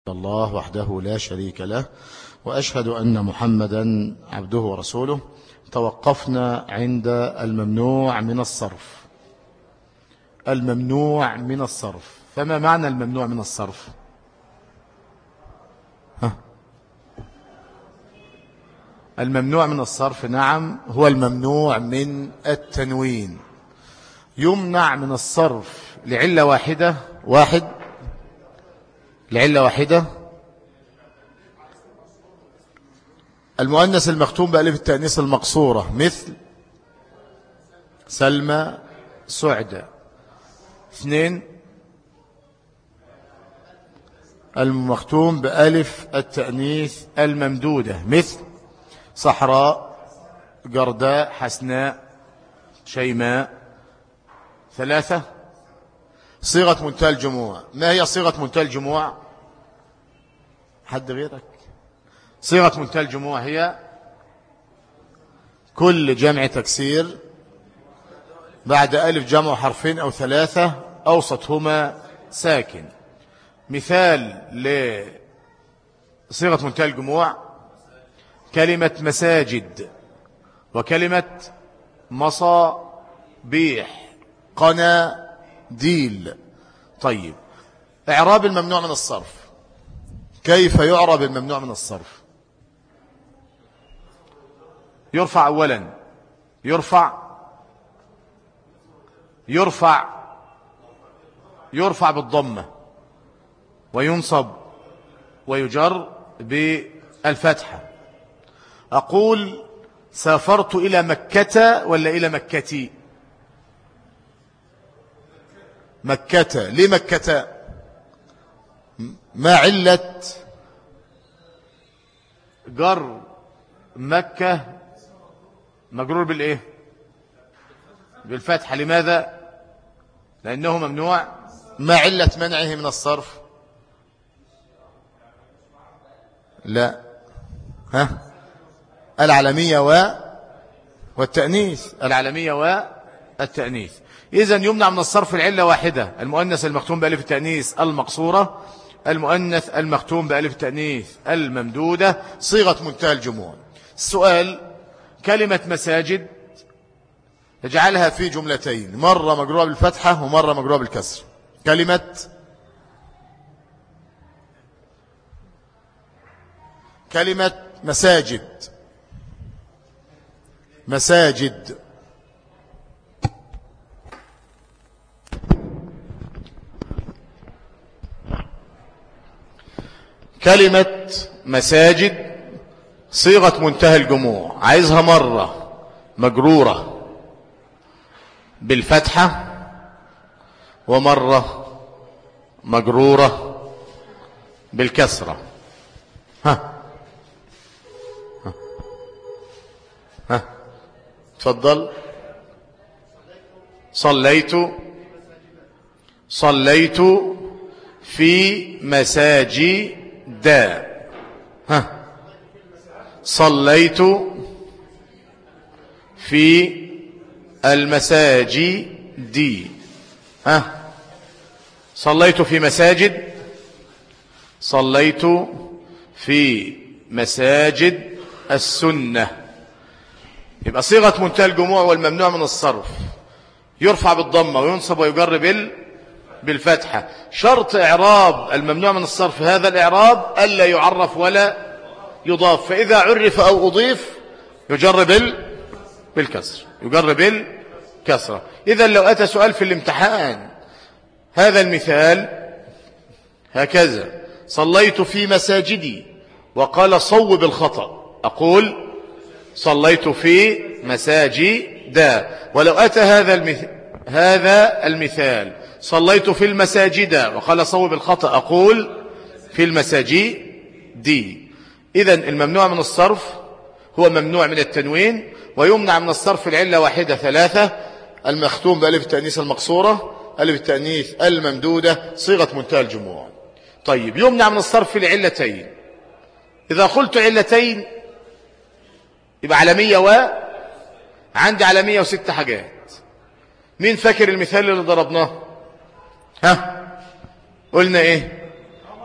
الله وحده لا شريك له، وأشهد أن محمدا عبده ورسوله. توقفنا عند الممنوع من الصرف. الممنوع من الصرف، فما معنى الممنوع من الصرف؟ الممنوع من الصرف نعم هو الممنوع من التنوين. يمنع من الصرف لعلة واحدة. لعلة واحدة: المؤنث المختوم بألف التأنيث المقصورة، مثل سلمى، سعدة. 2، المختوم بألف التأنيث الممدودة، مثل صحراء، جرداء، حسناء، شيماء. 3، صيغة منتهى الجموع. ما هي صيغة منتهى الجموع؟ حد غيرك؟ صيغة منتهى الجموع هي كل جمع تكسير بعد ألف جمع حرفين أو 3 أوسطهما ساكن. مثال لصيغة منتهى الجموع: كلمة مساجد، وكلمة مصابيح، قناديل. طيب، إعراب الممنوع من الصرف. كيف يعرب الممنوع من الصرف؟ يرفع أولا، يرفع بالضمة، وينصب ويجر بالفتحة. أقول سافرت إلى مكة ولا إلى مكتي؟ مكة. ليه مكة؟ ما علة جر مكة مجرور بالإيه؟ بالفتحة. لماذا؟ لأنه ممنوع. ما علة منعه من الصرف؟ لا، العلمية والتأنيث. العلمية والتأنيث. إذن يمنع من الصرف العلة واحدة: المؤنث المختوم بألف التأنيث المقصورة، المؤنث المختوم بألف التأنيث الممدودة، صيغة منتهى الجموع. السؤال: كلمة مساجد اجعلها في جملتين، مرة مجروره بالفتحة ومرة مجروره بالكسر. كلمة مساجد. كلمة مساجد صيغة منتهى الجموع، عايزها مرة مجرورة بالفتحة ومرة مجرورة بالكسرة. تفضل. صليت في مساجد. صليت في المساجد. صليت في مساجد. صليت في مساجد السنة. يبقى صيغة منتهى الجموع والممنوع من الصرف يرفع بالضمة وينصب ويجر بالفتحة. شرط إعراب الممنوع من الصرف هذا الإعراب ألا يعرف ولا يضاف، فإذا عرف أو أضيف يجر بالكسر. إذا لو أتى سؤال في الامتحان هذا المثال هكذا: صليت في مساجدي، وقال صوب الخطأ، أقول صليت في مساجد. ولو أتى هذا المثال صليت في المساجد وقال صوب الخطأ، أقول في المساجد. إذن الممنوع من الصرف هو ممنوع من التنوين، ويمنع من الصرف العلة واحدة 3: المختوم بألف التأنيث المقصورة، ألف التأنيث الممدودة، صيغة منتهى الجموع. طيب، يمنع من الصرف لعلتين. إذا قلت علتين يبقى علمية عندي علمية و6 حاجات. مين فاكر المثال اللي ضربناه؟ قلنا ايه؟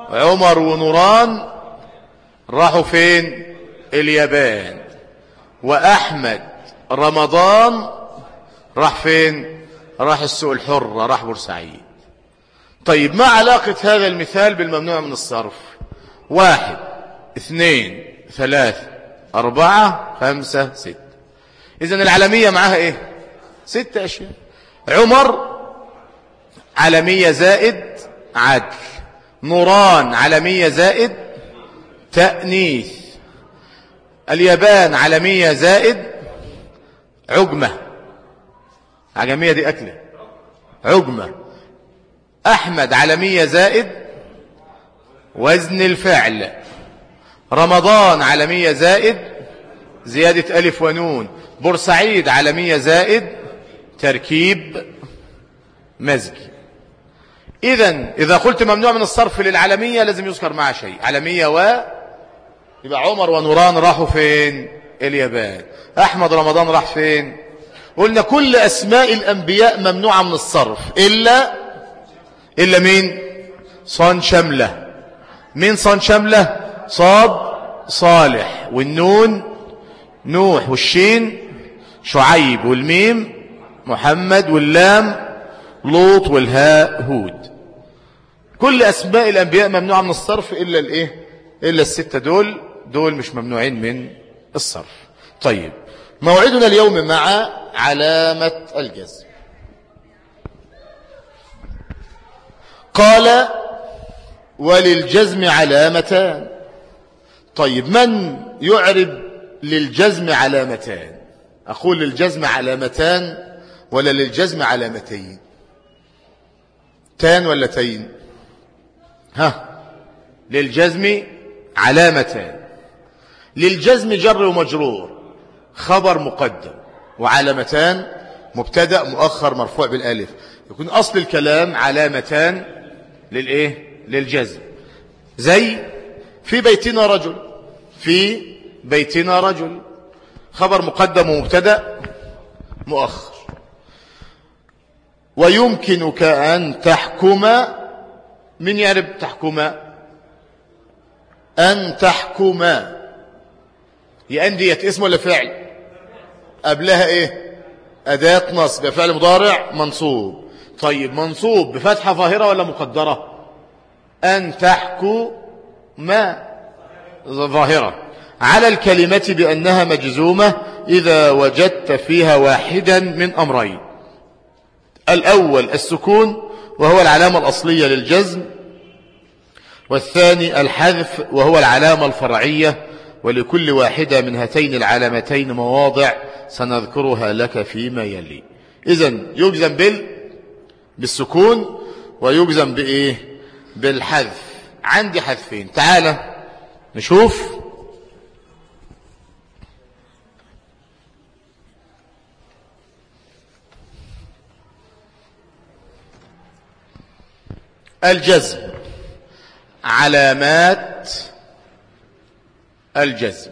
عمر ونوران راحوا فين؟ اليابان. وأحمد رمضان راح فين؟ راح السوق الحر، راح بورسعيد. طيب ما علاقة هذا المثال بالممنوع من الصرف؟ 1 2 3 4 5 6. إذن العالمية معها إيه؟ 6 أشياء. عمر علمية زائد عدل، نوران علمية زائد تأنيث، اليابان علمية زائد عجمة. عجمية دي أكلة، عجمة. أحمد علمية زائد وزن الفعل، رمضان علمية زائد زيادة ألف ونون، بورسعيد علمية زائد تركيب مزجي. إذا قلت ممنوع من الصرف للعلمية لازم يذكر معها شيء. علمية يبقى عمر ونوران راحوا فين؟ اليابان. أحمد رمضان راح فين؟ قلنا كل أسماء الأنبياء ممنوعة من الصرف إلا مين؟ صان شملة. مين صان شملة؟ صاد صالح، والنون نوح، والشين شعيب، والميم محمد، واللام لوط، والهاء هود. كل أسماء الأنبياء ممنوعة من الصرف إلا الإيه؟ إلا الستة دول مش ممنوعين من الصرف. طيب موعدنا اليوم مع علامة الجزم. قال وللجزم علامتان. طيب من يعرب للجزم علامتان؟ أقول للجزم علامتان ولا للجزم علامتين؟ تان ولا تين؟ للجزم علامتان. للجزم جر ومجرور، خبر مقدم، وعلامتان مبتدأ مؤخر مرفوع بالالف. يكون أصل الكلام علامتان للإيه؟ للجزم. زي في بيتنا رجل، في بيتنا رجل، خبر مقدم ومبتدأ مؤخر. ويمكنك أن تحكم. من يعرف تحكم؟ أن تحكم يأنديت اسم ولا فعل؟ قبلها إيه؟ أداة نصب، فعل مضارع منصوب. طيب منصوب بفتحة ظاهرة ولا مقدرة؟ أن تحكم ظاهرة على الكلمة بأنها مجزومة إذا وجدت فيها واحدا من أمرين. الأول السكون وهو العلامة الأصلية للجزم، والثاني الحذف وهو العلامة الفرعية. ولكل واحدة من هاتين العلامتين مواضع سنذكرها لك فيما يلي. إذن يجزم بالسكون ويجزم بإيه؟ بالحذف. عندي حذفين، تعال نشوف. الجزم، علامات الجزم.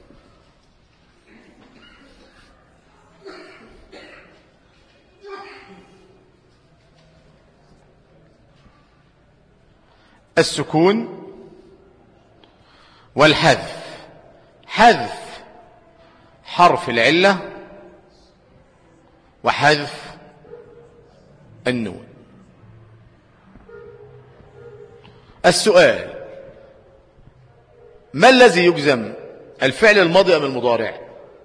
السكون والحذف. حذف حرف العلة وحذف النون. السؤال: ما الذي يجزم؟ الفعل الماضي أم المضارع؟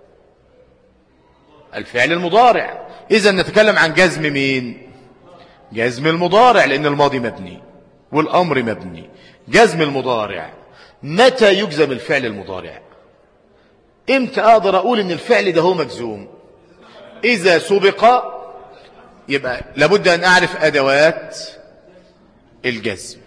الفعل المضارع. إذا نتكلم عن جزم مين؟ جزم المضارع، لأن الماضي مبني والأمر مبني. جزم المضارع. متى يجزم الفعل المضارع؟ امتى أقدر أقول إن الفعل ده هو مجزوم؟ إذا سبق. يبقى لابد أن أعرف أدوات الجزم.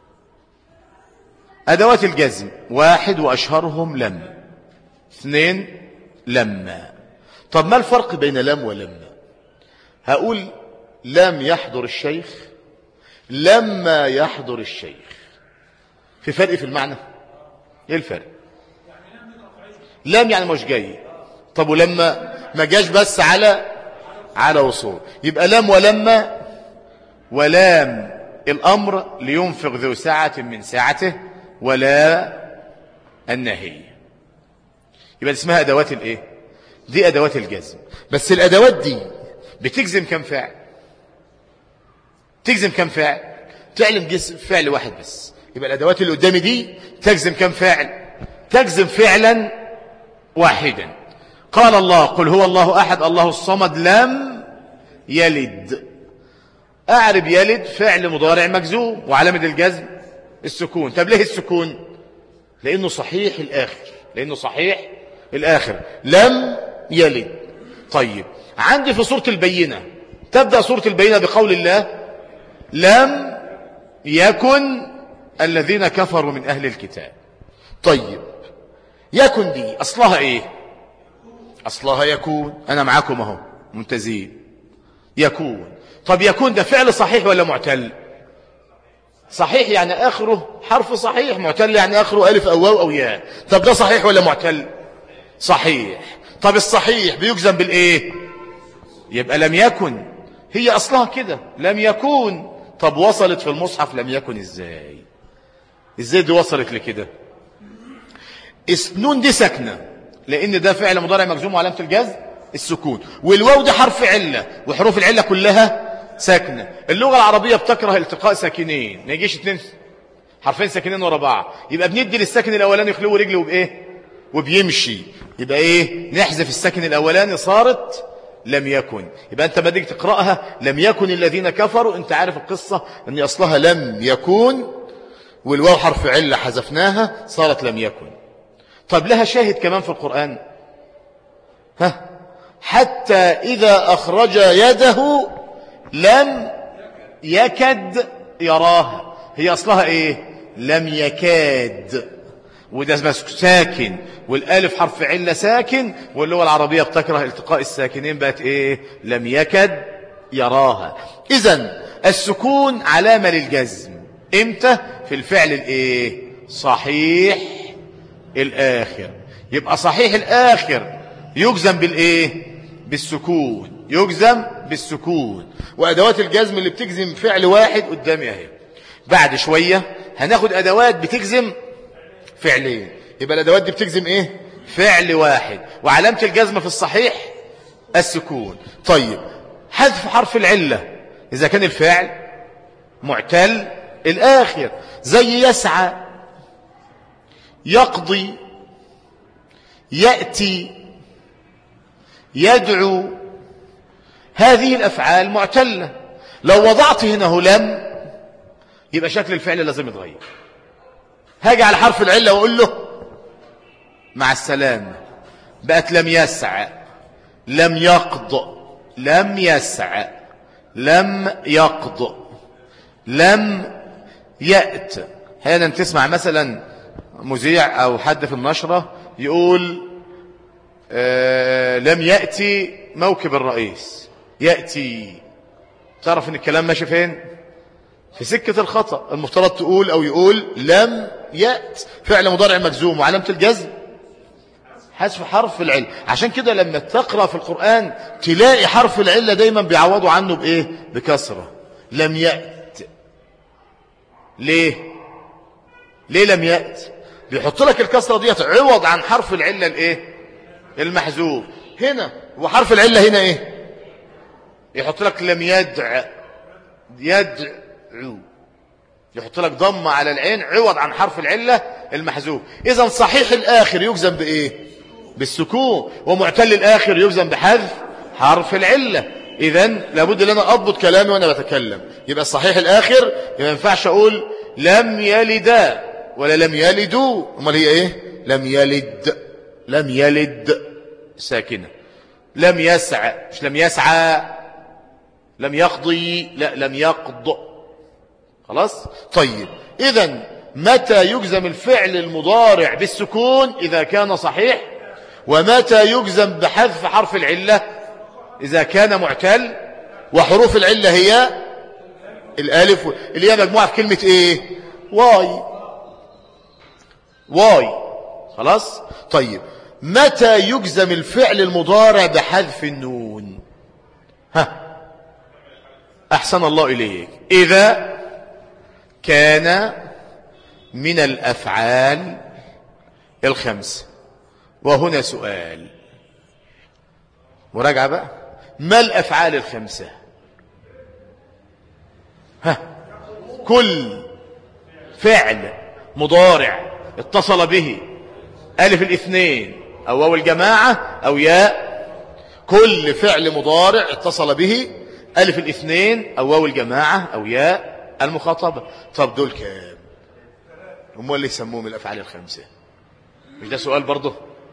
أدوات الجزم: 1 وأشهرهم لم، 2 لما. طب ما الفرق بين لم ولما؟ هقول لم يحضر الشيخ، لما يحضر الشيخ. في فرق في المعنى؟ ايه الفرق؟ لم يعني مش جاي. طب ولما ما جاش بس على وصول. يبقى لم ولما ولام الأمر لينفق ذو سعة من سعته ولا النهي. يبقى اسمها أدوات الإيه؟ دي أدوات الجزم. بس الأدوات دي بتجزم كم فعل؟ تجزم كم فعل؟ تعلم جسم فعل واحد بس. يبقى الأدوات اللي قدامي دي تجزم كم فعل؟ تجزم فعلا واحدا. قال الله: قل هو الله أحد الله الصمد لم يلد. أعرب يلد فعل مضارع مجزوم وعلامة الجزم السكون. طب ليه السكون؟ لأنه صحيح الآخر. لأنه صحيح الآخر. لم يلد. طيب عندي في سورة البينة، تبدأ سورة البينة بقول الله: لم يكن الذين كفروا من أهل الكتاب. طيب يكن دي أصلها إيه؟ أصلها يكون. أنا معاكم أهو ممتازين. يكون. طب يكون ده فعل صحيح ولا معتل؟ صحيح يعني آخره حرف صحيح. معتل يعني آخره ألف أو واو أو ياء. طب ده صحيح ولا معتل؟ صحيح. طب الصحيح بيجزم بالإيه؟ يبقى لم يكن. هي أصلها كده لم يكون. طب وصلت في المصحف لم يكن إزاي؟ إزاي دي وصلت لكده؟ النون دي ساكنة لأن ده فعل مضارع مجزوم وعلامة الجزم السكون، والواو ده حرف علة وحروف العلة كلها ساكنة. اللغة العربية بتكره التقاء ساكنين، ما يجيش اتنين حرفين ساكنين ورا بعض. يبقى بندي للساكن الأولاني يخلوه رجله وبإيه؟ وبيمشي. يبقى إيه؟ نحذف الساكن الأولاني صارت لم يكن. يبقى أنت بدك تقرأها لم يكن الذين كفروا. أنت عارف القصة أن أصلها لم يكون والواو حرف علة حذفناها صارت لم يكن. طب لها شاهد كمان في القرآن. حتى إذا أخرج يده لم يكد يراها. هي أصلها إيه؟ لم يكاد، وده ساكن والالف حرف علة ساكن، واللغة العربية بتكره التقاء الساكنين بقت إيه؟ لم يكد يراها. إذن السكون علامة للجزم. إمتى؟ في الفعل الإيه؟ صحيح الآخر. يبقى صحيح الآخر يجزم بالإيه؟ بالسكون. يجزم بالسكون. وأدوات الجزم اللي بتجزم فعل واحد قدامي اهي. بعد شوية هناخد أدوات بتجزم فعلين. يبقى الأدوات دي بتجزم إيه؟ فعل واحد، وعلامة الجزم في الصحيح السكون. طيب حذف حرف العلة إذا كان الفعل معتل الآخر، زي يسعى، يقضي، يأتي، يدعو. هذه الأفعال معتلة. لو وضعت هنا لم يبقى شكل الفعل لازم يتغير. هاجي على حرف العلة وأقول له مع السلامة، بقت لم يسع، لم يقض، لم يسع، لم يقض، لم يأت. أحيانا تسمع مثلا مذيع أو حد في النشرة يقول لم يأتي موكب الرئيس. يأتي. تعرف ان الكلام ماشي فين؟ في سكة الخطأ. المفترض تقول أو يقول لم يأت فعل مضارع مجزوم وعلامة الجزم حذف حرف العلة. عشان كده لما تقرأ في القرآن تلاقي حرف العلة دايما بيعوضوا عنه بإيه؟ بكسرة. لم يأت. ليه؟ ليه لم يأت؟ بيحط لك الكسرة دي عوض عن حرف العلة الإيه؟ المحذوف. هنا وحرف العلة هنا إيه؟ يحط لك لم يدع، يدعو، يحط لك ضمة على العين عوض عن حرف العلة المحذوف. إذن صحيح الآخر يجزم بإيه؟ بالسكون، ومعتل الآخر يجزم بحذف حرف العلة. إذن لابد أن أنا أضبط كلامي وأنا بتكلم. يبقى الصحيح الآخر ما ينفعش أقول لم يلدا ولا لم يلدوا. أمال هي إيه؟ لم يلد. لم يلد ساكنة. لم يسع، مش لم يسعى. لم يقضي، لا لم يقض. خلاص؟ طيب إذن متى يجزم الفعل المضارع بالسكون؟ إذا كان صحيح. ومتى يجزم بحذف حرف العلة؟ إذا كان معتل. وحروف العلة هي الألف اللي هي مجموعة في كلمة إيه؟ واي. واي. خلاص؟ طيب متى يجزم الفعل المضارع بحذف النون؟ أحسن الله إليك. إذا كان من الأفعال الخمسة. وهنا سؤال مراجعة بقى، ما الأفعال الخمسة؟ كل فعل مضارع اتصل به ألف الاثنين أو واو الجماعة أو ياء، كل فعل مضارع اتصل به ألف الاثنين أو واو الجماعة أو ياء المخاطبة. طب دول كام؟ هم اللي يسموهم الأفعال الخمسة. مش ده سؤال برضه؟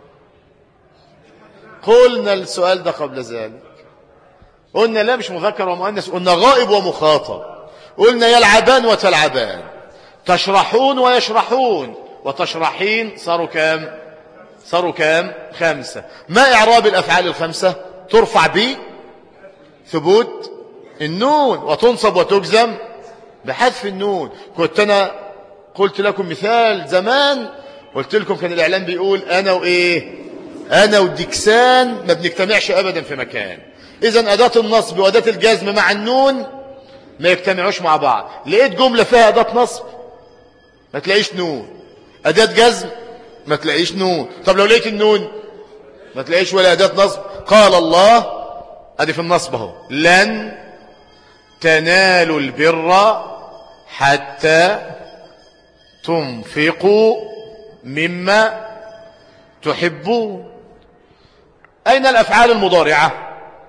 قلنا السؤال ده قبل ذلك، قلنا لا مش مذكر ومؤنث، قلنا غائب ومخاطب، قلنا يلعبان وتلعبان، تشرحون ويشرحون وتشرحين، صاروا كام؟ صاروا كام؟ خمسة. ما إعراب الأفعال الخمسة؟ ترفع بثبوت النون وتنصب وتجزم بحذف النون. كنت أنا قلت لكم مثال زمان، قلت لكم كان الإعلام بيقول أنا وإيه؟ أنا وديكسان ما بنجتمعش أبدا في مكان. إذن أداة النصب وأداة الجزم مع النون ما يجتمعوش مع بعض. لقيت جملة فيها أداة نصب ما تلاقيش نون، أداة جزم ما تلاقيش نون. طب لو لقيت النون ما تلاقيش ولا أداة نصب. قال الله أدي في النصب اهو، لن تنالوا البر حتى تنفقوا مما تحبون. أين الأفعال المضارعة؟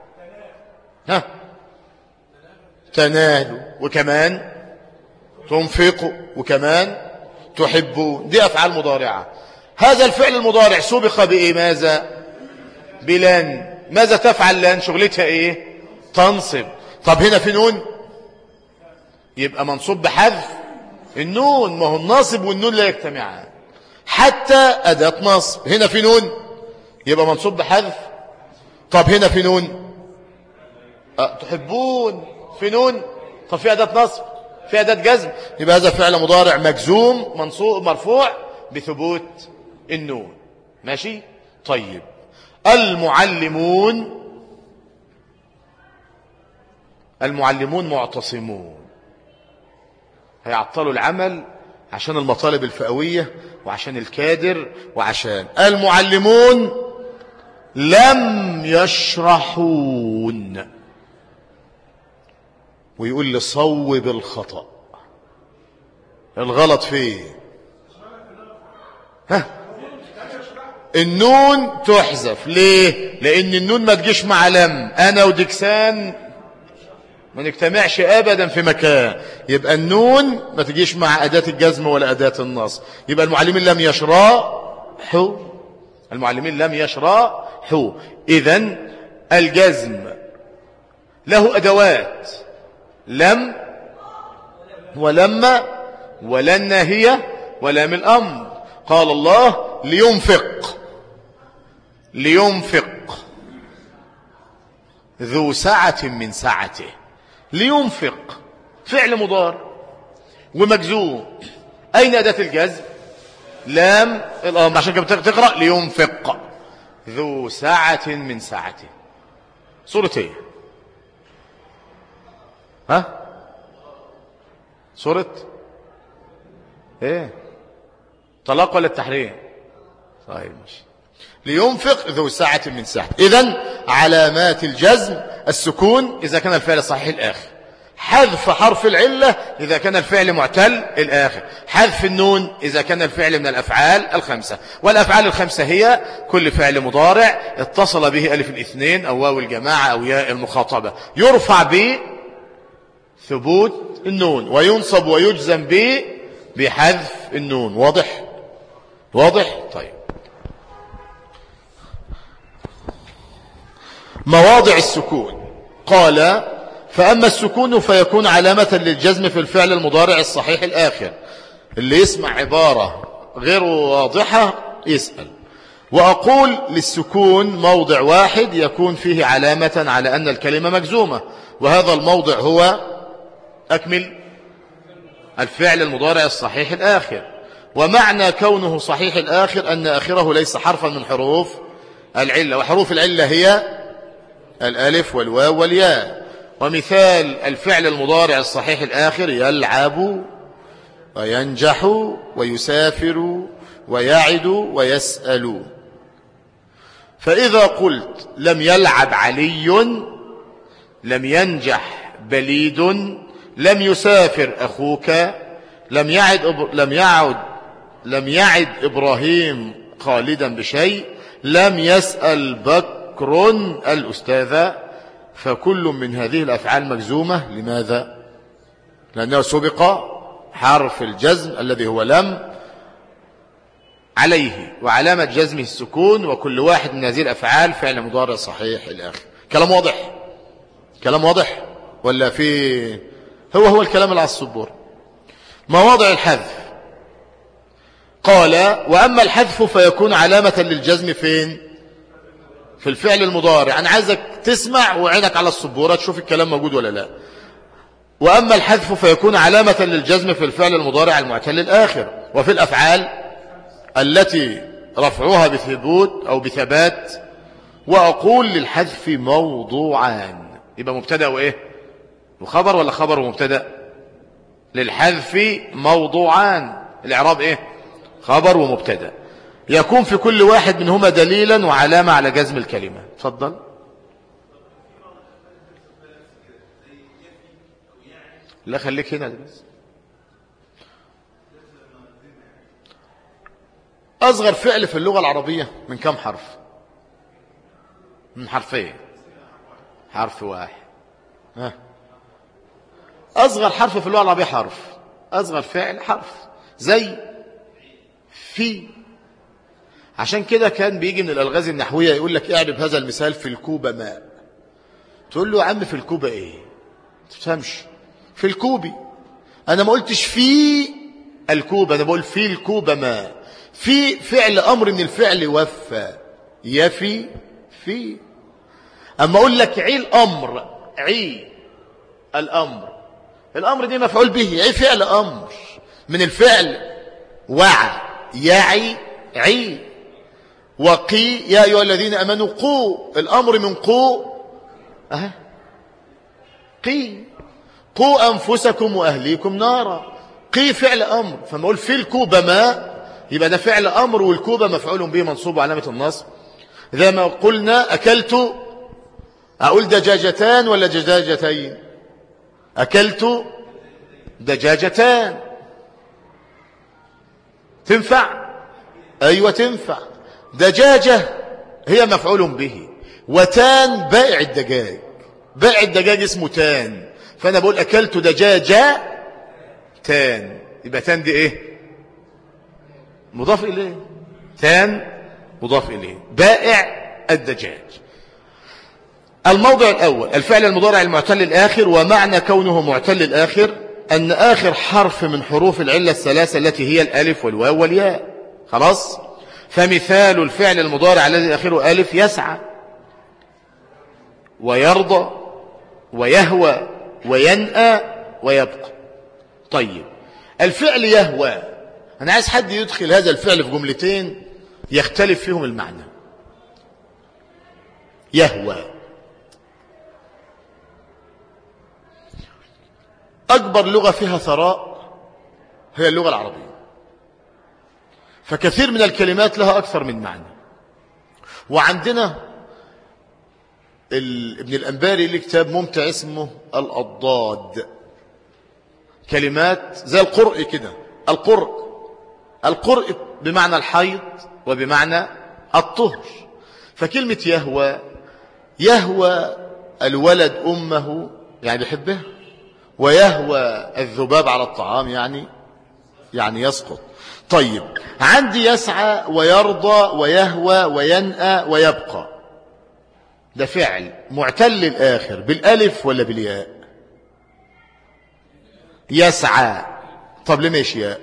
تنالوا وكمان تنفقوا وكمان تحبون، دي أفعال مضارعة. هذا الفعل المضارع سبق بإيه؟ ماذا؟ بلن. ماذا تفعل لن؟ شغلتها إيه؟ تنصب. طب هنا في نون يبقى منصوب بحذف النون، ما هو الناصب والنون لا يجتمعان. حتى أداة نصب. هنا في نون يبقى منصوب بحذف. طب هنا في نون تحبون في نون. طب في أداة نصب، في أداة جزم، يبقى هذا فعل مضارع مجزوم منصوب مرفوع بثبوت النون. ماشي؟ طيب المعلمون معتصمون، هيعطلوا العمل عشان المطالب الفئوية وعشان الكادر وعشان المعلمون لم يشرحون. ويقول لي صوب الخطأ، الغلط فيه النون تحذف. ليه؟ لأن النون ما تجيش مع لم. أنا وديكسان ما نجتمعش أبدا في مكان، يبقى النون ما تجيش مع أداة الجزم ولا أداة النصب. يبقى المعلمين لم يشرحوا، المعلمين لم يشرحوا. إذن الجزم له أدوات، لم ولما ولا الناهية ولام الأمر. قال الله لينفق ذو سعة من سعته. لينفق فعل مضارع ومجزوم. أين أداة الجزم؟ لام الأمر. عشان كده تقرأ لينفق ذو سعة من سعته. سورة ايه؟ سورة ايه؟ طلاق ولا التحريم؟ طيب ماشي. لينفق ذو سعة من سعته. إذن علامات الجزم السكون إذا كان الفعل صحيح الآخر، حذف حرف العلة إذا كان الفعل معتل الآخر، حذف النون إذا كان الفعل من الأفعال الخمسة. والأفعال الخمسة هي كل فعل مضارع اتصل به ألف الاثنين أو واو الجماعة أو ياء المخاطبة، يرفع بثبوت النون وينصب ويجزم بحذف النون. واضح؟ طيب مواضع السكون. قال فأما السكون فيكون علامة للجزم في الفعل المضارع الصحيح الآخر. اللي يسمع عبارة غير واضحة يسأل. وأقول للسكون موضع واحد يكون فيه علامة على أن الكلمة مجزومة، وهذا الموضع هو أكمل الفعل المضارع الصحيح الآخر. ومعنى كونه صحيح الآخر أن آخره ليس حرفا من حروف العلة، وحروف العلة هي الألف والواو والياء. ومثال الفعل المضارع الصحيح الآخر يلعب وينجح ويسافر ويعد ويسأل. فإذا قلت لم يلعب علي، لم ينجح بليد، لم يسافر أخوك، لم يعد إبراهيم خالدا بشيء، لم يسأل بكر الأستاذ، فكل من هذه الأفعال مجزومة. لماذا؟ لأنه سبق حرف الجزم الذي هو لم عليه، وعلامة جزمه السكون، وكل واحد من هذه الأفعال فعل مضارع صحيح إلى آخره. كلام واضح؟ كلام واضح ولا في هو الكلام اللي على السبورة. مواضع الحذف قال: وأما الحذف فيكون علامة للجزم فين؟ في الفعل المضارع. أنا عايزك تسمع وعينك على السبورة تشوف الكلام موجود ولا لا. وأما الحذف فيكون علامة للجزم في الفعل المضارع المعتل الآخر، وفي الأفعال التي رفعها بثبوت أو بثبات. وأقول للحذف موضوعان. يبقى مبتدأ وإيه؟ وخبر ولا خبر ومبتدأ؟ للحذف موضوعان. الإعراب إيه؟ خبر ومبتدأ. يكون في كل واحد منهما دليلا وعلامة على جزم الكلمة. تفضل. لا خليك هنا بس. أصغر فعل في اللغة العربية من كم حرف؟ من حرفين. حرف واحد. أصغر حرف في اللغة العربية حرف. أصغر فعل حرف. زي في. عشان كده كان بيجي من الألغاز النحوية يقول لك اعرب هذا المثال: في الكوبة ماء. تقول له يا عم في الكوبة ايه؟ ما تفهمش. في الكوبي. أنا ما قلتش في الكوبة، أنا بقول في الكوبة ماء. في فعل أمر من الفعل وفى. يفي في. أما أقول لك عي الأمر، عي الأمر، الأمر دي مفعول به. عي فعل أمر من الفعل وعى، يعي، عي. وقي يا أيها الذين أمنوا قوا. الأمر من قوا. قي. قوا أنفسكم وأهليكم نارا. قي فعل أمر. فما أقول في الكوبة ماء يبقى ده فعل أمر، والكوبة مفعول به منصوب وعلامة النصب. إذا ما قلنا أكلت، أقول دجاجتان ولا دجاجتين؟ أكلت دجاجتان. تنفع؟ أيوة تنفع. دجاجة هي مفعول به، وتان بائع الدجاج. بائع الدجاج اسمه تان، فأنا بقول أكلت دجاجة تان. يبقى تان دي إيه؟ مضاف إليه. تان مضاف إليه. بائع الدجاج. الموضع الأول الفعل المضارع المعتل الآخر. ومعنى كونه معتل الآخر أن آخر حرف من حروف العلة الثلاثة التي هي الألف والواو والياء. خلاص. فمثال الفعل المضارع الذي آخره ألف: يسعى ويرضى ويهوى وينأى ويبقى. طيب الفعل يهوى، أنا عايز حد يدخل هذا الفعل في جملتين يختلف فيهم المعنى. يهوى أكبر لغة فيها ثراء هي اللغة العربية، فكثير من الكلمات لها أكثر من معنى. وعندنا ابن الأنباري له كتاب ممتع اسمه الأضداد. كلمات زي القرء كده. القرء بمعنى الحيض وبمعنى الطهر. فكلمة يهوى الولد أمه يعني بيحبها، ويهوى الذباب على الطعام يعني يسقط. طيب عندي يسعى ويرضى ويهوى وينأى ويبقى. ده فعل معتل الآخر بالألف ولا بالياء؟ يسعى. طب ليه ماشي ياء؟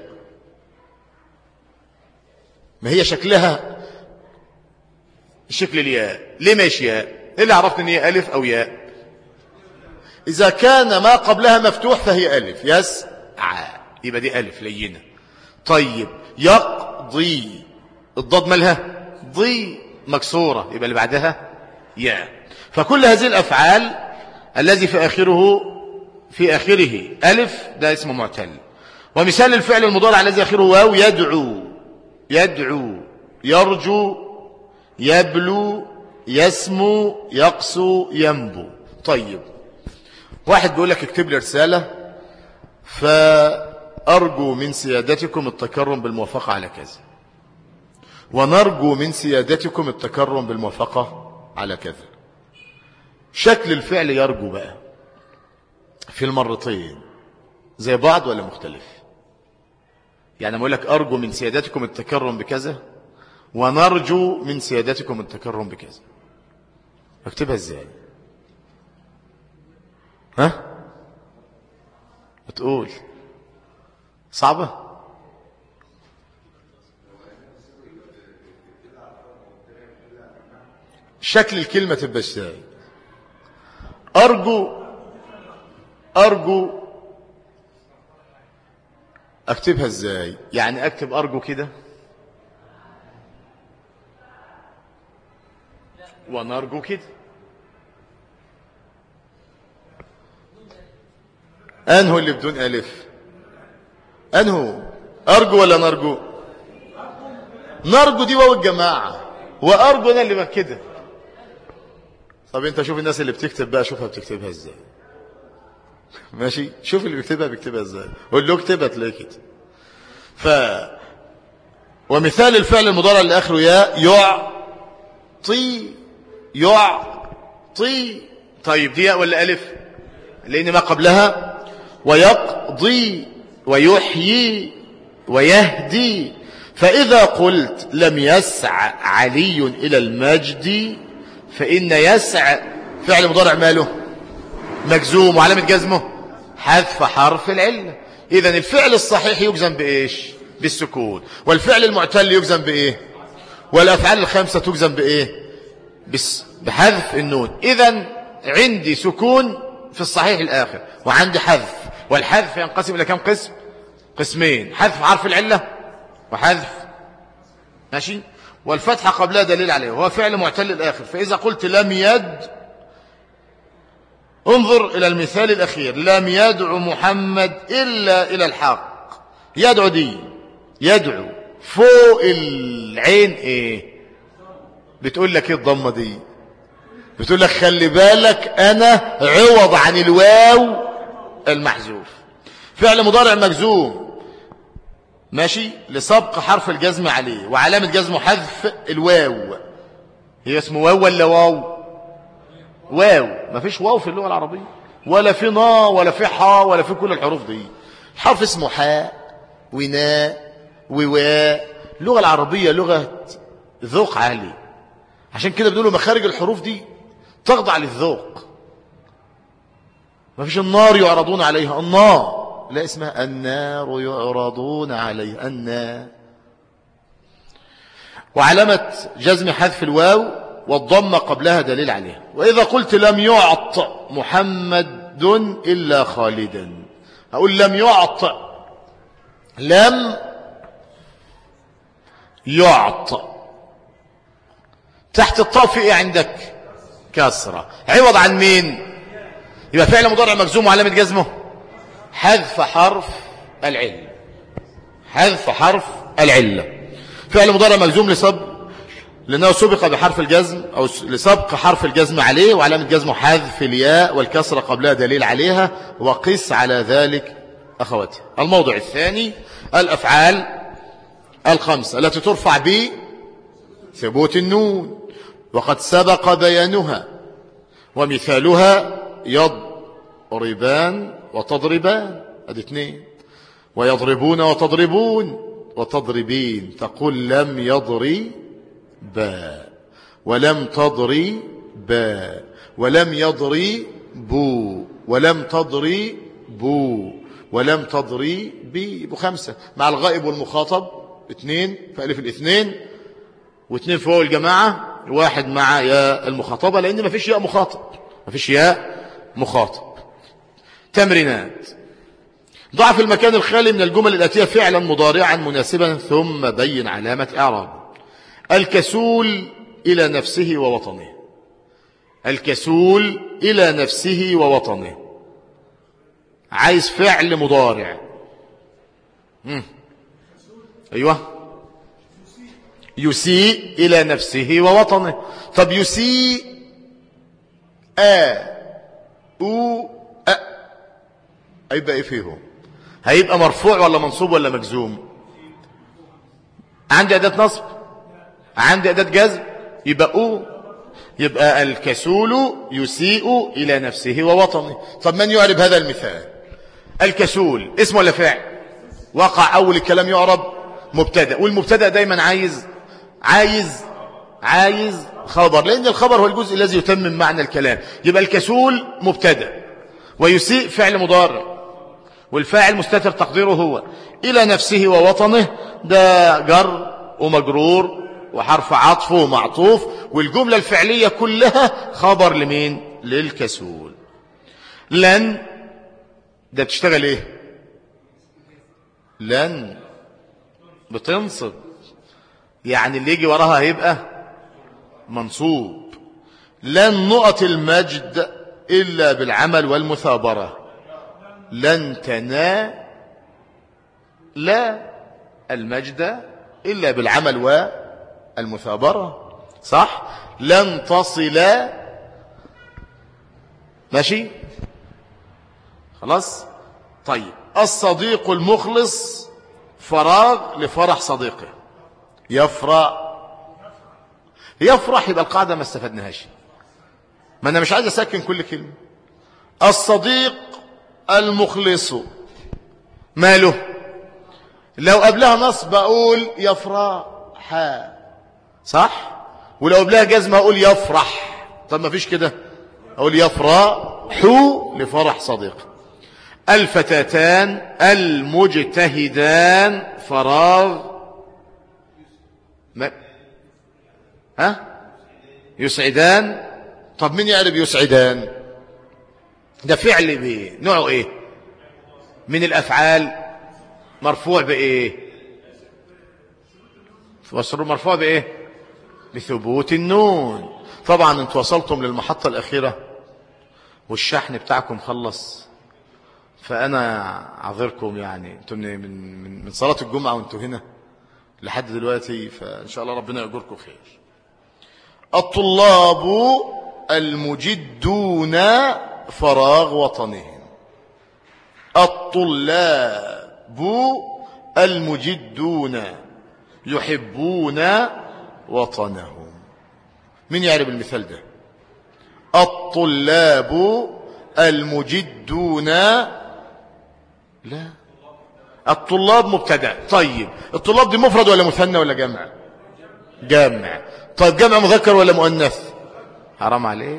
ما هي شكلها شكل الياء، ليه ماشي ياء؟ ايه اللي عرفت ان هي ألف أو ياء؟ إذا كان ما قبلها مفتوح فهي ألف. يسعى يبقى دي ألف لينة. طيب يقضي، الضاد مالها ضي مكسورة، يبقى اللي بعدها ياء. فكل هذه الأفعال الذي في آخره ألف ده اسمه معتل. ومثال الفعل المضارع الذي آخره واو يدعو، يدعو، يرجو، يبلو، يسمو، يقسو، ينبو. طيب واحد بيقول لك اكتب لي رسالة فأرجو من سيادتكم التكرم بالموافقة على كذا، ونرجو من سيادتكم التكرم بالموافقة على كذا. شكل الفعل يرجو بقى في المرتين زي بعض ولا مختلف؟ يعني أقول لك أرجو من سيادتكم التكرم بكذا، ونرجو من سيادتكم التكرم بكذا، اكتبها ازاي؟ ها بتقول صعبة؟ شكل الكلمة تبقى ازاي؟ أرجو أكتبها ازاي؟ يعني أكتب أرجو كده ونرجو كده. أنهو اللي بدون ألف؟ أنهو أرجو ولا نرجو؟ نرجو دي واو الجماعة، وأرجو أنا اللي بكده. طب أنت شوف الناس اللي بتكتب بقى، شوفها بتكتبها إزاي. ماشي، شوف اللي بيكتبها إزاي، قول له اكتبها تلاقي كده. ومثال الفعل المضارع اللي آخره يا يعطي، يعطي. طيب دي ولا ألف؟ لأن ما قبلها ويقضي ويحيي ويهدي. فإذا قلت لم يسع علي إلى المجد، فإن يسع فعل مضارع ماله مجزوم، وعلامة جزمه حذف حرف العلة. إذن الفعل الصحيح يجزم بإيش؟ بالسكون. والفعل المعتل يجزم بإيه؟ والأفعال الخمسة تجزم بإيه؟ بحذف النون. إذن عندي سكون في الصحيح الآخر، وعندي حذف، والحذف ينقسم إلى كم قسم؟ قسمين: حذف حرف العلة وحذف ماشي، والفتحة قبلها دليل عليه، وهو فعل معتل الآخر. فإذا قلت لم يد، انظر إلى المثال الأخير: لم يدعو محمد إلا إلى الحق. يدعو دي، يدعو فوق العين إيه؟ بتقول لك إيه الضمة دي؟ بتقول لك خلي بالك أنا عوض عن الواو المحذوف. فعل مضارع مجزوم ماشي لسبق حرف الجزم عليه، وعلامة جزمه حذف الواو. هي اسمه واو ولا واو؟ واو. ما فيش واو في اللغة العربية، ولا في نا ولا في حا ولا في كل الحروف دي. حرف اسمه حاء وناء وواء. اللغة العربية لغة ذوق عالي، عشان كده بيقولوا مخارج الحروف دي تخضع للذوق. ما فيش النار يعرضون عليها، النار لا، اسمها النار يعرضون عليها، النار. وعلامة جزم حذف الواو، والضمة قبلها دليل عليها. وإذا قلت لم يعط محمد إلا خالدا، أقول لم يعط، لم يعط، تحت الطاء في ايه عندك؟ كسرة، عوض عن مين؟ يبقى فعل مضارع مجزوم وعلامة جزمه حذف حرف العلة، حذف حرف العلة. فعل مضارع مجزوم لأنه سبق بحرف الجزم، أو لسبق حرف الجزم عليه، وعلامة جزمه حذف الياء، والكسرة قبلها دليل عليها. وقس على ذلك أخواتي. الموضع الثاني: الأفعال الخمسة التي ترفع بثبوت النون، وقد سبق بيانها. ومثالها يضربان وتضربان، ادي اثنين. ويضربون وتضربون وتضربين. تقول لم يضري با، ولم تضري با، ولم يضري بو، ولم تضري بو، ولم تضري بي. بخمسة مع الغائب والمخاطب اثنين فألف الاثنين، واثنين فوق الجماعة، واحد مع ياء المخاطبة، لأن ما فيش ياء مخاطب، ما فيش ياء مخاطب. تمرينات: ضع في المكان الخالي من الجمل الآتية فعلا مضارعا مناسبا ثم بين علامة إعرابه. الكسول إلى نفسه ووطنه، الكسول إلى نفسه ووطنه. عايز فعل مضارع أيوة، يسيء إلى نفسه ووطنه. طب يسيء هيبقى ايه فيهم؟ هيبقى مرفوع ولا منصوب ولا مجزوم؟ عندي أداة نصب، عندي أداة جزم، يبقى يبقى الكسول يسيء إلى نفسه ووطنه. طب من يعرب هذا المثال؟ الكسول اسم ولا فعل؟ وقع أول الكلام يعرب مبتدأ، والمبتدأ دايما عايز خبر، لأن الخبر هو الجزء الذي يتمم معنى الكلام. يبقى الكسول مبتدأ، ويسيء فعل مضارع، والفاعل مستتر تقديره هو إلى نفسه ووطنه، ده جر ومجرور وحرف عطف ومعطوف، والجملة الفعلية كلها خبر لمين؟ للكسول. لن ده بتشتغل ايه؟ لن بتنصب، يعني اللي يجي وراها هيبقى منصوب. لن نقط المجد إلا بالعمل والمثابرة، لن تنال المجد إلا بالعمل والمثابرة، صح؟ لن تصل، ماشي خلاص. طيب الصديق المخلص فراغ لفرح صديقه، يفرح يبقى القاعدة ما استفدناهاش، ما أنا مش عايز أسكن كل كلمة. الصديق المخلص ماله؟ لو قبلها نصب أقول يفرح، صح؟ ولو قبلها جزم أقول يفرح. طب ما فيش كده، أقول يفرح لفرح صديق. الفتاتان المجتهدان فراغ يسعدان. طب مين يعرف يسعدان؟ ده فعل بايه؟ نوعه ايه؟ من الافعال، مرفوع بايه؟ مرفوع بايه؟ بثبوت النون. طبعا انتوا وصلتم للمحطة الاخيرة والشحن بتاعكم خلص، فانا اعذركم، يعني انتوا من صلاة الجمعة وانتوا هنا لحد دلوقتي، فان شاء الله ربنا يأجركم خير. الطلاب المجدون فراغ وطنهم، الطلاب المجدون يحبون وطنهم. من يعرف المثال ده؟ الطلاب المجدون، لا، الطلاب مبتدأ. طيب الطلاب دي مفرد ولا مثنى ولا جمع؟ جمع. طيب جمع مذكر ولا مؤنث؟ حرام عليك،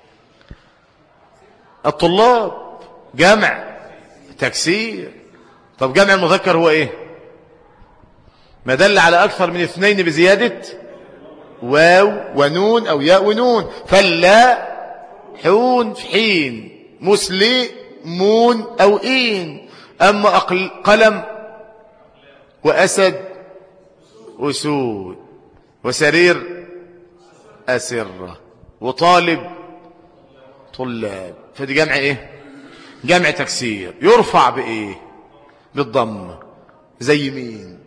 الطلاب جمع تكسير. طب جمع المذكر هو ايه؟ ما دل على اكثر من اثنين بزيادة واو ونون او ياء ونون. فلا حون في حين، مسلمون او إين. اما قلم واسد اسود، وسرير أسرة، وطالب طلاب، فدي جمع ايه؟ جمع تكسير. يرفع بايه؟ بالضمه. زي مين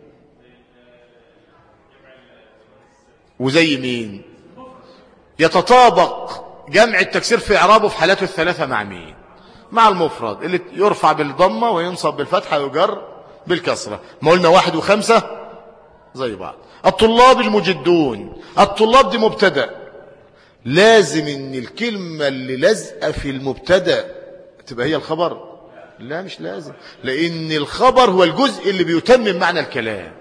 وزي مين؟ يتطابق جمع التكسير في اعرابه في حالاته الثلاثه مع مين؟ مع المفرد اللي يرفع بالضمه وينصب بالفتحه ويجر بالكسره. ما قلنا 1 و5 زي بعض. الطلاب المجدون، الطلاب دي مبتدا، لازم ان الكلمه اللي لازقه في المبتدا تبقى هي الخبر؟ لا مش لازم، لان الخبر هو الجزء اللي بيتمم معنى الكلام.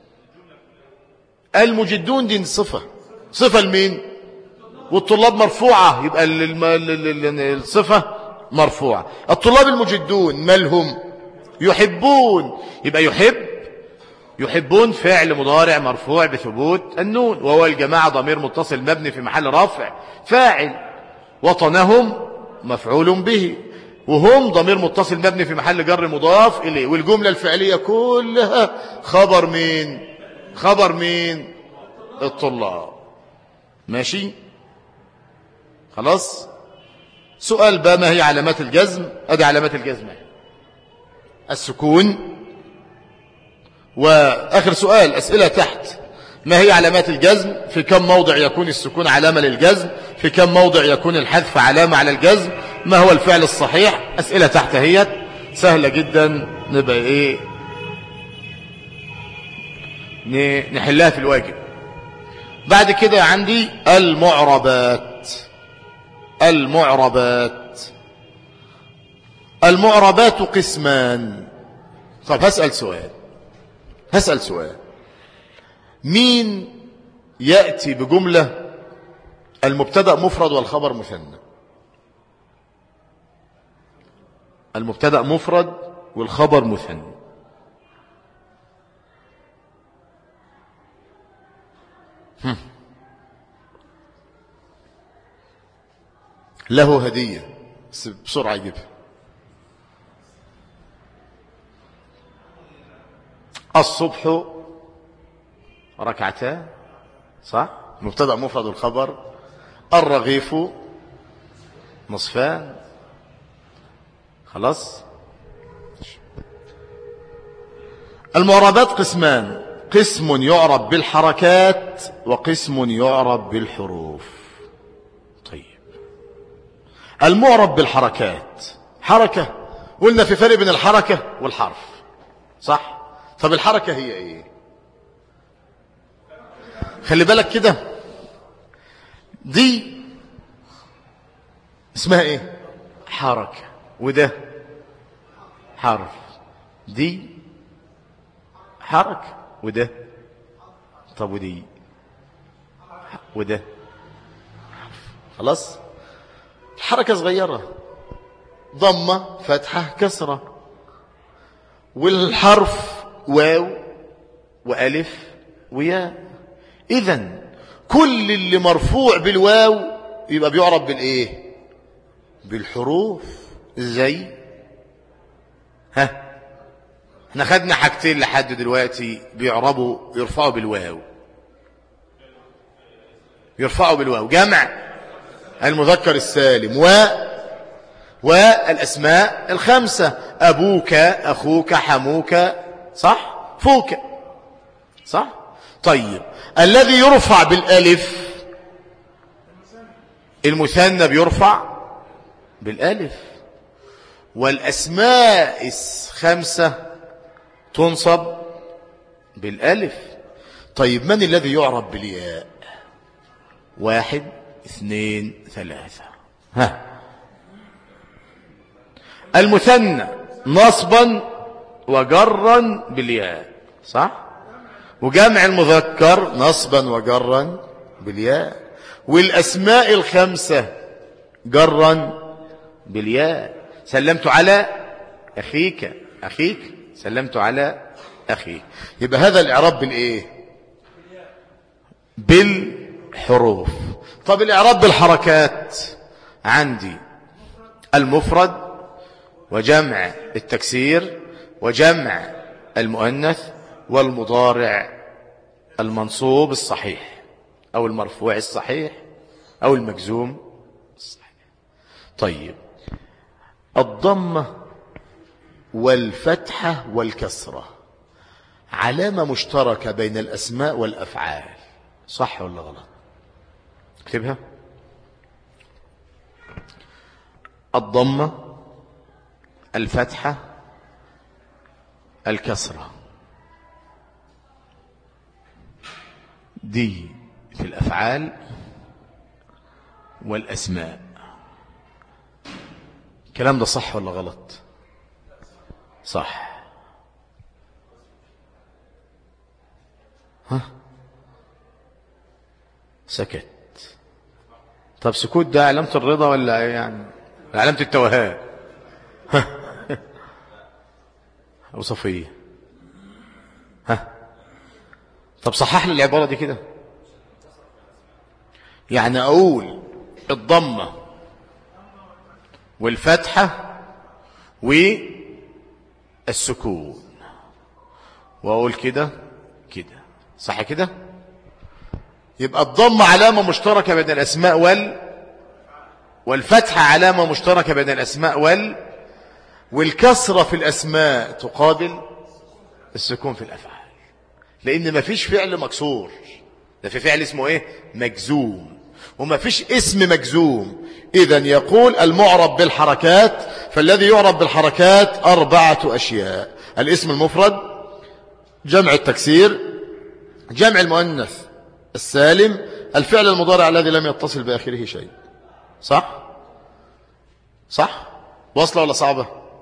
المجدون دي صفه لمين؟ والطلاب مرفوعه، يبقى الصفه مرفوعه. الطلاب المجدون مالهم؟ يحبون، يبقى يحبون فعل مضارع مرفوع بثبوت النون، وهو الجماعة ضمير متصل مبني في محل رفع فاعل. وطنهم مفعول به، وهم ضمير متصل مبني في محل جر مضاف إليه. والجملة الفعلية كلها خبر مين؟ خبر مين؟ الطلاب. ماشي خلاص. سؤال بقى، ما هي علامات الجزم؟ ادي علامات الجزم: السكون وآخر سؤال، أسئلة تحت: ما هي علامات الجزم؟ في كم موضع يكون السكون علامة للجزم؟ في كم موضع يكون الحذف علامة على الجزم؟ ما هو الفعل الصحيح؟ أسئلة تحت هي سهلة جدا، نبقى نحلها في الواجب. بعد كده عندي المعربات. المعربات قسمان. طب هسأل سؤال. مين يأتي بجملة المبتدأ مفرد والخبر مثنى؟ المبتدأ مفرد والخبر مثنى. له هدية، بس بسرعة يجيبها. الصبح ركعتان، صح؟ مبتدأ مفرد والخبر. الرغيف نصفان. خلاص. المعربات قسمان: قسم يعرب بالحركات وقسم يعرب بالحروف. طيب، المعرب بالحركات حركة، قلنا في فرق بين الحركة والحرف، صح؟ طب الحركة هي ايه؟ خلي بالك كده، دي اسمها ايه؟ حركة. وده حرف. دي حركة وده. طب ودي وده. خلاص. الحركة صغيرة، ضمة فتحة كسرة، والحرف واو وألف وياء. إذن كل اللي مرفوع بالواو يبقى بيعرب بالإيه؟ بالحروف. ازاي؟ احنا خدنا حاجتين لحد دلوقتي يرفعوا بالواو. جمع المذكر السالم والأسماء الخمسة: أبوك، أخوك، حموك، صح؟ فوك، صح؟ طيب، الذي يرفع بالألف المثنى بيرفع بالألف، والأسماء الخمسة تنصب بالألف. طيب، من الذي يعرب بالياء؟ 1 2 3. المثنى نصبا وجرا بالياء، صح؟ وجمع المذكر نصبا وجرا بالياء، والأسماء الخمسة جرا بالياء. سلمت على أخيك، سلمت على أخيك. يبقى هذا الإعراب بالإيه؟ بالحروف. طب الإعراب بالحركات عندي المفرد وجمع التكسير وجمع المؤنث والمضارع المنصوب الصحيح أو المرفوع الصحيح أو المجزوم الصحيح. طيب، الضمة والفتحة والكسرة علامة مشتركة بين الأسماء والأفعال، صح ولا غلط؟ اكتبها: الضمة، الفتحة، الكسرة، دي في الأفعال والأسماء. الكلام ده صح ولا غلط؟ صح. سكت. طب سكوت ده علامة الرضا ولا يعني علامة التوهان؟ أو صفية. طب صحح لي العبارة دي كده. يعني أقول الضمة والفتحة والسكون، وأقول كده صح كده؟ يبقى الضمة علامة مشتركة بين الأسماء والفتحة علامة مشتركة بين الأسماء والكسرة في الأسماء تقابل السكون في الأفعال. لان مفيش فعل مكسور، ده في فعل اسمه ايه؟ مجزوم، ومفيش اسم مجزوم. اذا يقول المعرب بالحركات، فالذي يعرب بالحركات 4 أشياء: الاسم المفرد، جمع التكسير، جمع المؤنث السالم، الفعل المضارع الذي لم يتصل بآخره شيء. صح؟ صح؟ واصلة ولا صعبة؟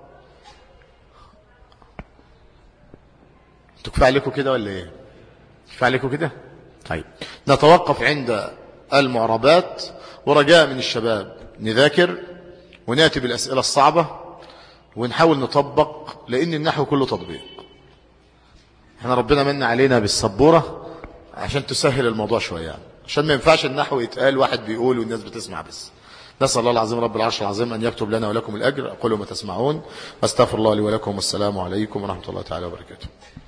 تكفى عليكم كده ولا ايه؟ تكفى عليكم كده؟ طيب نتوقف عند المعربات، ورجاء من الشباب نذاكر ونأتي بالأسئلة الصعبة ونحاول نطبق، لأن النحو كله تطبيق. احنا ربنا من علينا بالسبورة عشان تسهل الموضوع شوية يعني. عشان ما ينفعش النحو يتقال واحد بيقول والناس بتسمع بس. نسأل الله العظيم رب العرش العظيم أن يكتب لنا ولكم الأجر. أقول ما تسمعون، واستغفر الله لي ولكم، والسلام عليكم ورحمة الله تعالى وبركاته.